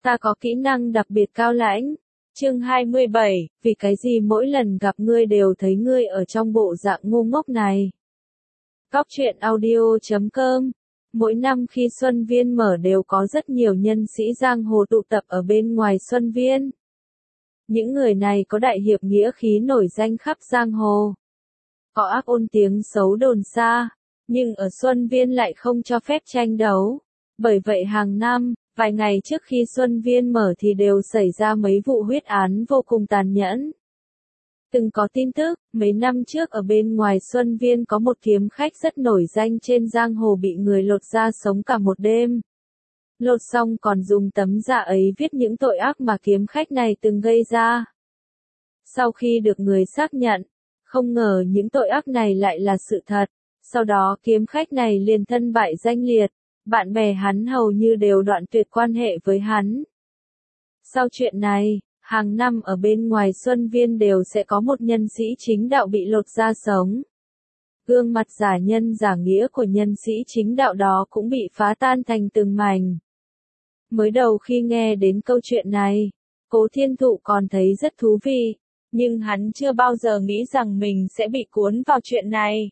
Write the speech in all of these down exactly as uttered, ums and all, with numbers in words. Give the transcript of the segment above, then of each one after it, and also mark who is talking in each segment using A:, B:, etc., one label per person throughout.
A: Ta có kỹ năng đặc biệt cao lãnh. Chương hai mươi bảy, vì cái gì mỗi lần gặp ngươi đều thấy ngươi ở trong bộ dạng ngu ngốc này. Góc truyện audio chấm com. Mỗi năm khi Xuân Viên mở đều có rất nhiều nhân sĩ giang hồ tụ tập ở bên ngoài Xuân Viên. Những người này có đại hiệp nghĩa khí nổi danh khắp giang hồ. Có ác ôn tiếng xấu đồn xa, nhưng ở Xuân Viên lại không cho phép tranh đấu. Bởi vậy hàng năm, vài ngày trước khi Xuân Viên mở thì đều xảy ra mấy vụ huyết án vô cùng tàn nhẫn. Từng có tin tức, mấy năm trước ở bên ngoài Xuân Viên có một kiếm khách rất nổi danh trên giang hồ bị người lột da sống cả một đêm. Lột xong còn dùng tấm da ấy viết những tội ác mà kiếm khách này từng gây ra. Sau khi được người xác nhận, không ngờ những tội ác này lại là sự thật, sau đó kiếm khách này liền thân bại danh liệt, bạn bè hắn hầu như đều đoạn tuyệt quan hệ với hắn. Sau chuyện này, hàng năm ở bên ngoài Xuân Viên đều sẽ có một nhân sĩ chính đạo bị lột da sống. Gương mặt giả nhân giả nghĩa của nhân sĩ chính đạo đó cũng bị phá tan thành từng mảnh. Mới đầu khi nghe đến câu chuyện này, Cố Thiên Thụ còn thấy rất thú vị, nhưng hắn chưa bao giờ nghĩ rằng mình sẽ bị cuốn vào chuyện này.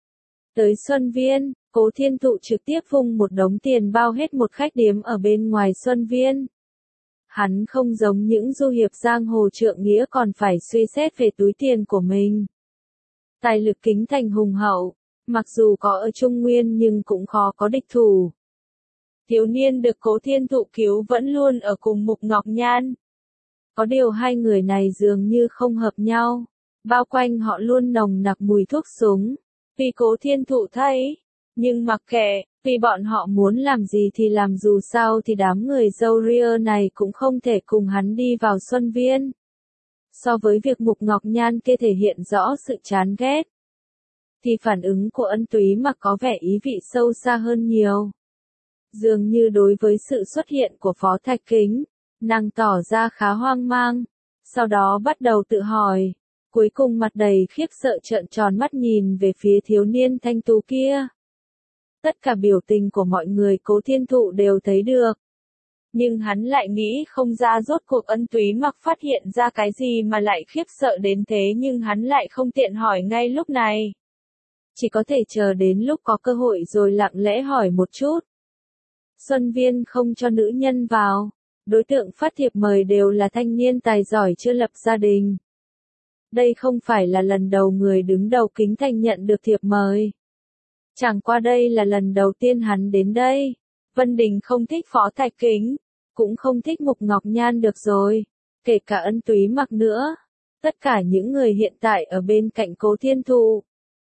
A: Tới Xuân Viên, Cố Thiên Thụ trực tiếp vung một đống tiền bao hết một khách điếm ở bên ngoài Xuân Viên. Hắn không giống những du hiệp giang hồ trượng nghĩa còn phải suy xét về túi tiền của mình. Tài lực Kính Thành hùng hậu, mặc dù có ở Trung Nguyên nhưng cũng khó có địch thủ. Thiếu niên được Cố Thiên Thụ cứu vẫn luôn ở cùng Mục Ngọc Nhan. Có điều hai người này dường như không hợp nhau, bao quanh họ luôn nồng nặc mùi thuốc súng. Vì Cố Thiên Thụ thấy, nhưng mặc kệ, vì bọn họ muốn làm gì thì làm, dù sao thì đám người râu ria này cũng không thể cùng hắn đi vào Xuân Viên. So với việc Mục Ngọc Nhan kia thể hiện rõ sự chán ghét, thì phản ứng của Ân Túy Mặc có vẻ ý vị sâu xa hơn nhiều. Dường như đối với sự xuất hiện của Phó Thạch Kính, nàng tỏ ra khá hoang mang, sau đó bắt đầu tự hỏi, cuối cùng mặt đầy khiếp sợ trợn tròn mắt nhìn về phía thiếu niên thanh tú kia. Tất cả biểu tình của mọi người Cố Thiên Thụ đều thấy được. Nhưng hắn lại nghĩ không ra rốt cuộc Ân Túy Mặc phát hiện ra cái gì mà lại khiếp sợ đến thế, nhưng hắn lại không tiện hỏi ngay lúc này. Chỉ có thể chờ đến lúc có cơ hội rồi lặng lẽ hỏi một chút. Xuân Viên không cho nữ nhân vào, đối tượng phát thiệp mời đều là thanh niên tài giỏi chưa lập gia đình. Đây không phải là lần đầu người đứng đầu Kính Thành nhận được thiệp mời. Chẳng qua đây là lần đầu tiên hắn đến đây. Vân Đình không thích Phó Thạch Kính, cũng không thích Mục Ngọc Nhan được rồi, kể cả Ân Túy Mặc nữa. Tất cả những người hiện tại ở bên cạnh Cố Thiên Thụ,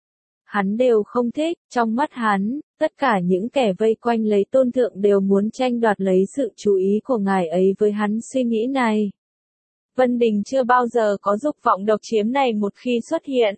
A: hắn đều không thích. Trong mắt hắn, tất cả những kẻ vây quanh lấy Tôn Thượng đều muốn tranh đoạt lấy sự chú ý của ngài ấy với hắn suy nghĩ này. Vân Đình chưa bao giờ có dục vọng độc chiếm này, một khi xuất hiện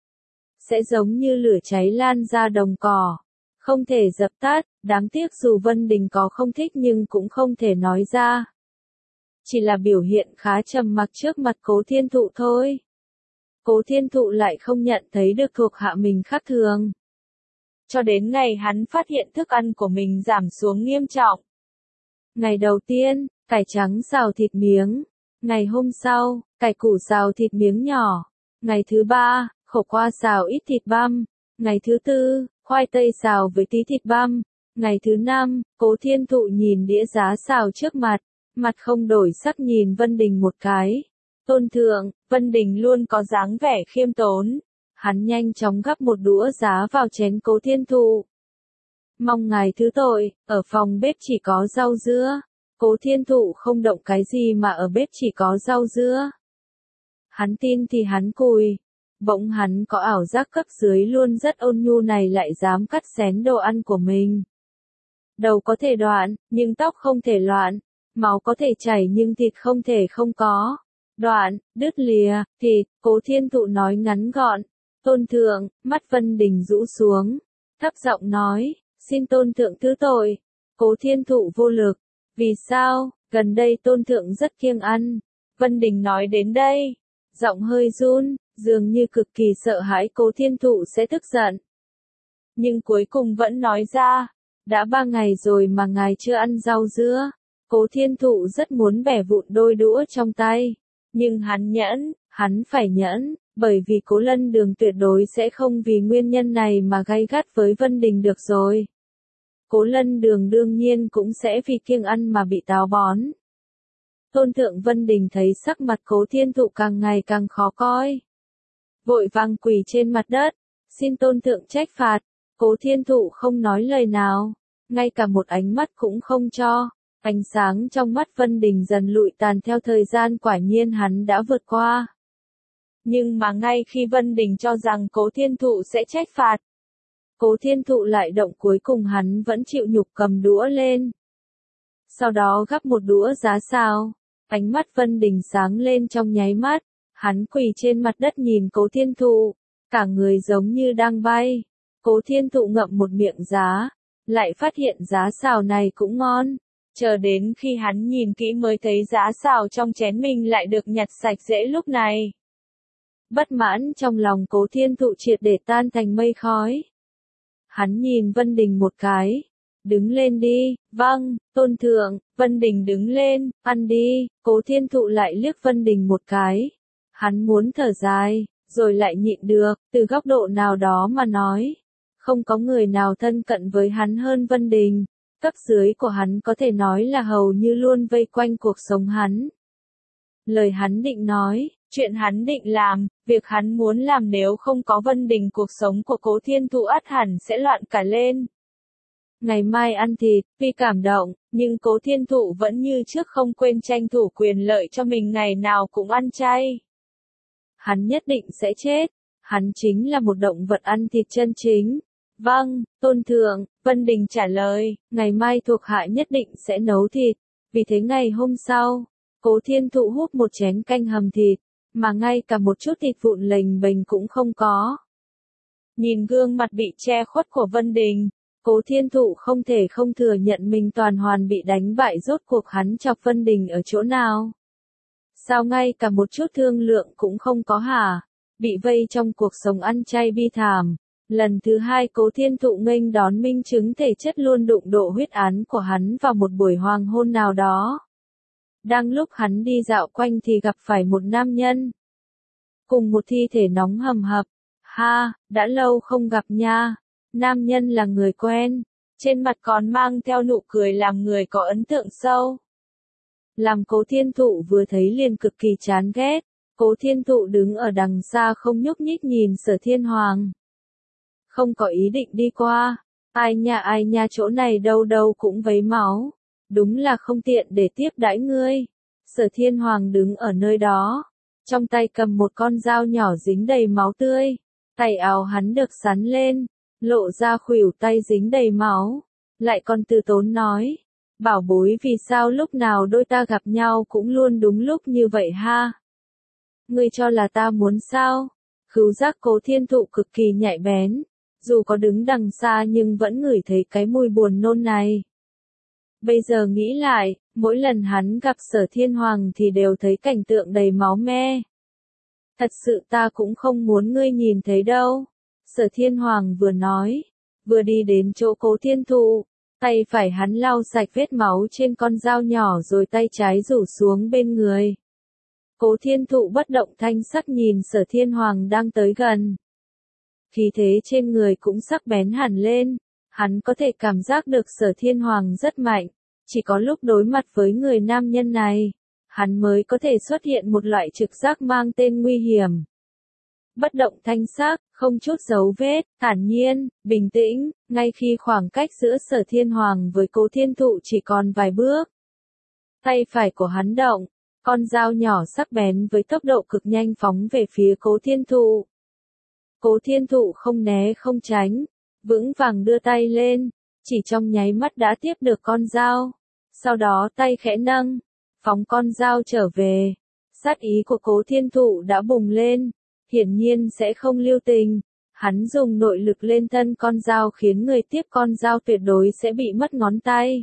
A: sẽ giống như lửa cháy lan ra đồng cỏ, không thể dập tắt. Đáng tiếc dù Vân Đình có không thích nhưng cũng không thể nói ra. Chỉ là biểu hiện khá trầm mặc trước mặt Cố Thiên Thụ thôi. Cố Thiên Thụ lại không nhận thấy được thuộc hạ mình khác thường. Cho đến ngày hắn phát hiện thức ăn của mình giảm xuống nghiêm trọng. Ngày đầu tiên, cải trắng xào thịt miếng. Ngày hôm sau, cải củ xào thịt miếng nhỏ. Ngày thứ ba, khổ qua xào ít thịt băm. Ngày thứ tư, khoai tây xào với tí thịt băm. Ngày thứ năm, Cố Thiên Thụ nhìn đĩa giá xào trước mặt, mặt không đổi sắc nhìn Vân Đình một cái. Tôn Thượng, Vân Đình luôn có dáng vẻ khiêm tốn. Hắn nhanh chóng gắp một đũa giá vào chén Cố Thiên Thụ. Mong ngài thứ tội, ở phòng bếp chỉ có rau dưa. Cố Thiên Thụ không động cái gì mà ở bếp chỉ có rau dưa. Hắn tin thì hắn cùi. Bỗng hắn có ảo giác cấp dưới luôn rất ôn nhu này lại dám cắt xén đồ ăn của mình. Đầu có thể đoạn, nhưng tóc không thể loạn. Máu có thể chảy nhưng thịt không thể không có. Đoạn, đứt lìa, thịt. Cố Thiên Thụ nói ngắn gọn. Tôn Thượng, mắt Vân Đình rũ xuống, thấp giọng nói, xin Tôn Thượng thứ tội. Cố Thiên Thụ vô lực. Vì sao? Gần đây Tôn Thượng rất kiêng ăn. Vân Đình nói đến đây, giọng hơi run, dường như cực kỳ sợ hãi Cố Thiên Thụ sẽ tức giận. Nhưng cuối cùng vẫn nói ra, đã ba ngày rồi mà ngài chưa ăn rau dưa. Cố Thiên Thụ rất muốn bẻ vụn đôi đũa trong tay, nhưng hắn nhẫn, hắn phải nhẫn, bởi vì Cố Lân Đường tuyệt đối sẽ không vì nguyên nhân này mà gay gắt với Vân Đình được rồi. Cố Lân Đường đương nhiên cũng sẽ vì kiêng ăn mà bị táo bón. Tôn thượng Vân Đình thấy sắc mặt Cố Thiên Thụ càng ngày càng khó coi. Vội vàng quỳ trên mặt đất, xin tôn thượng trách phạt. Cố Thiên Thụ không nói lời nào, ngay cả một ánh mắt cũng không cho. Ánh sáng trong mắt Vân Đình dần lụi tàn theo thời gian, quả nhiên hắn đã vượt qua. Nhưng mà ngay khi Vân Đình cho rằng Cố Thiên Thụ sẽ trách phạt, Cố Thiên Thụ lại động, cuối cùng hắn vẫn chịu nhục cầm đũa lên. Sau đó gắp một đũa giá xào, ánh mắt Vân Đình sáng lên trong nháy mắt, hắn quỳ trên mặt đất nhìn Cố Thiên Thụ, cả người giống như đang bay. Cố Thiên Thụ ngậm một miệng giá, lại phát hiện giá xào này cũng ngon. Chờ đến khi hắn nhìn kỹ mới thấy giá xào trong chén mình lại được nhặt sạch sẽ lúc này. Bất mãn trong lòng Cố Thiên Thụ triệt để tan thành mây khói. Hắn nhìn Vân Đình một cái. Đứng lên đi, vâng, tôn thượng. Vân Đình đứng lên, ăn đi. Cố Thiên Thụ lại liếc Vân Đình một cái. Hắn muốn thở dài, rồi lại nhịn được, từ góc độ nào đó mà nói. Không có người nào thân cận với hắn hơn Vân Đình. Cấp dưới của hắn có thể nói là hầu như luôn vây quanh cuộc sống hắn. Lời hắn định nói, chuyện hắn định làm, việc hắn muốn làm nếu không có Vân Đình cuộc sống của Cố Thiên Thụ ắt hẳn sẽ loạn cả lên. Ngày mai ăn thịt, tuy cảm động, nhưng Cố Thiên Thụ vẫn như trước không quên tranh thủ quyền lợi cho mình, ngày nào cũng ăn chay. Hắn nhất định sẽ chết, hắn chính là một động vật ăn thịt chân chính. Vâng, tôn thượng, Vân Đình trả lời, ngày mai thuộc hạ nhất định sẽ nấu thịt. Vì thế ngày hôm sau, Cố Thiên Thụ húp một chén canh hầm thịt, mà ngay cả một chút thịt vụn lềnh bềnh cũng không có. Nhìn gương mặt bị che khuất của Vân Đình, Cố Thiên Thụ không thể không thừa nhận mình toàn hoàn bị đánh bại. Rốt cuộc hắn chọc Vân Đình ở chỗ nào? Sao ngay cả một chút thương lượng cũng không có hả? Bị vây trong cuộc sống ăn chay bi thảm. Lần thứ hai Cố Thiên Thụ nghênh đón minh chứng thể chất luôn đụng độ huyết án của hắn vào một buổi hoàng hôn nào đó. Đang lúc hắn đi dạo quanh thì gặp phải một nam nhân. Cùng một thi thể nóng hầm hập. Ha, đã lâu không gặp nha. Nam nhân là người quen. Trên mặt còn mang theo nụ cười làm người có ấn tượng sâu. Làm Cố Thiên Thụ vừa thấy liền cực kỳ chán ghét. Cố Thiên Thụ đứng ở đằng xa không nhúc nhích nhìn Sở Thiên Hoàng. Không có ý định đi qua. Ai nha ai nha, chỗ này đâu đâu cũng vấy máu. Đúng là không tiện để tiếp đãi ngươi. Sở Thiên Hoàng đứng ở nơi đó. Trong tay cầm một con dao nhỏ dính đầy máu tươi. Tay áo hắn được sắn lên. Lộ ra khuỷu tay dính đầy máu. Lại còn từ tốn nói. Bảo bối, vì sao lúc nào đôi ta gặp nhau cũng luôn đúng lúc như vậy ha? Ngươi cho là ta muốn sao? Khứu giác Cố Thiên Thụ cực kỳ nhạy bén. Dù có đứng đằng xa nhưng vẫn ngửi thấy cái mùi buồn nôn này. Bây giờ nghĩ lại, mỗi lần hắn gặp Sở Thiên Hoàng thì đều thấy cảnh tượng đầy máu me. Thật sự ta cũng không muốn ngươi nhìn thấy đâu. Sở Thiên Hoàng vừa nói, vừa đi đến chỗ Cố Thiên Thụ. Tay phải hắn lau sạch vết máu trên con dao nhỏ rồi tay trái rủ xuống bên người. Cố Thiên Thụ bất động thanh sắc nhìn Sở Thiên Hoàng đang tới gần. Khí thế trên người cũng sắc bén hẳn lên. Hắn có thể cảm giác được Sở Thiên Hoàng rất mạnh. Chỉ có lúc đối mặt với người nam nhân này, hắn mới có thể xuất hiện một loại trực giác mang tên nguy hiểm. Bất động thanh sắc, không chút dấu vết, thản nhiên, bình tĩnh, ngay khi khoảng cách giữa Sở Thiên Hoàng với Cố Thiên Thụ chỉ còn vài bước. Tay phải của hắn động, con dao nhỏ sắc bén với tốc độ cực nhanh phóng về phía Cố Thiên Thụ. Cố Thiên Thụ không né không tránh, vững vàng đưa tay lên, chỉ trong nháy mắt đã tiếp được con dao. Sau đó tay khẽ nâng, phóng con dao trở về. Sát ý của Cố Thiên Thụ đã bùng lên, hiển nhiên sẽ không lưu tình. Hắn dùng nội lực lên thân con dao khiến người tiếp con dao tuyệt đối sẽ bị mất ngón tay.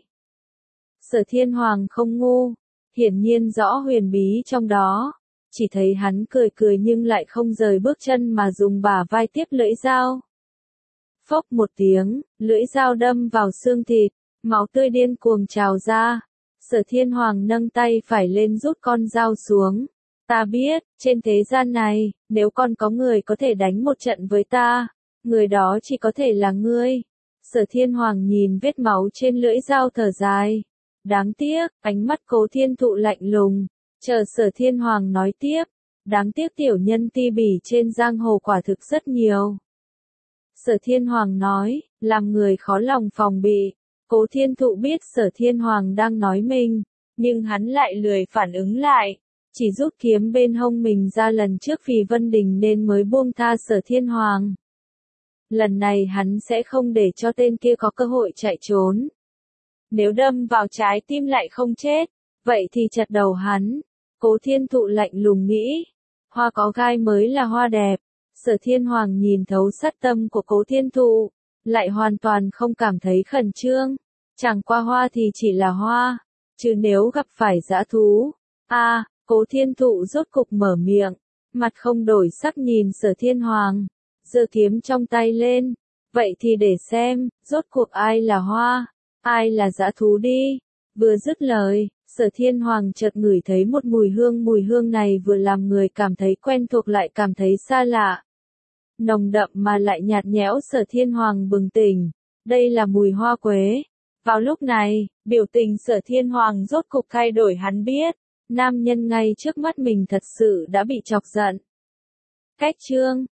A: Sở Thiên Hoàng không ngu, hiển nhiên rõ huyền bí trong đó. Chỉ thấy hắn cười cười nhưng lại không rời bước chân mà dùng bả vai tiếp lưỡi dao. Phốc một tiếng, lưỡi dao đâm vào xương thịt, máu tươi điên cuồng trào ra. Sở Thiên Hoàng nâng tay phải lên rút con dao xuống. Ta biết, trên thế gian này, nếu còn có người có thể đánh một trận với ta, người đó chỉ có thể là ngươi. Sở Thiên Hoàng nhìn vết máu trên lưỡi dao thở dài. Đáng tiếc, ánh mắt Cố Thiên Thụ lạnh lùng. Chờ Sở Thiên Hoàng nói tiếp. Đáng tiếc tiểu nhân ti bỉ trên giang hồ quả thực rất nhiều. Sở Thiên Hoàng nói, làm người khó lòng phòng bị. Cố Thiên Thụ biết Sở Thiên Hoàng đang nói mình, nhưng hắn lại lười phản ứng lại. Chỉ rút kiếm bên hông mình ra lần trước vì Vân Đình nên mới buông tha Sở Thiên Hoàng. Lần này hắn sẽ không để cho tên kia có cơ hội chạy trốn. Nếu đâm vào trái tim lại không chết, vậy thì chặt đầu hắn. Cố Thiên Thụ lạnh lùng nghĩ. Hoa có gai mới là hoa đẹp. Sở Thiên Hoàng nhìn thấu sát tâm của Cố Thiên Thụ, lại hoàn toàn không cảm thấy khẩn trương. Chẳng qua hoa thì chỉ là hoa, chứ nếu gặp phải dã thú. A, à, Cố Thiên Thụ rốt cục mở miệng, mặt không đổi sắc nhìn Sở Thiên Hoàng, giơ kiếm trong tay lên. Vậy thì để xem, rốt cuộc ai là hoa, ai là dã thú đi. Vừa dứt lời, Sở Thiên Hoàng chợt ngửi thấy một mùi hương, mùi hương này vừa làm người cảm thấy quen thuộc lại cảm thấy xa lạ. Nồng đậm mà lại nhạt nhẽo. Sở Thiên Hoàng bừng tỉnh, đây là mùi hoa quế. Vào lúc này, biểu tình Sở Thiên Hoàng rốt cục thay đổi, hắn biết, nam nhân ngay trước mắt mình thật sự đã bị chọc giận. Cách chương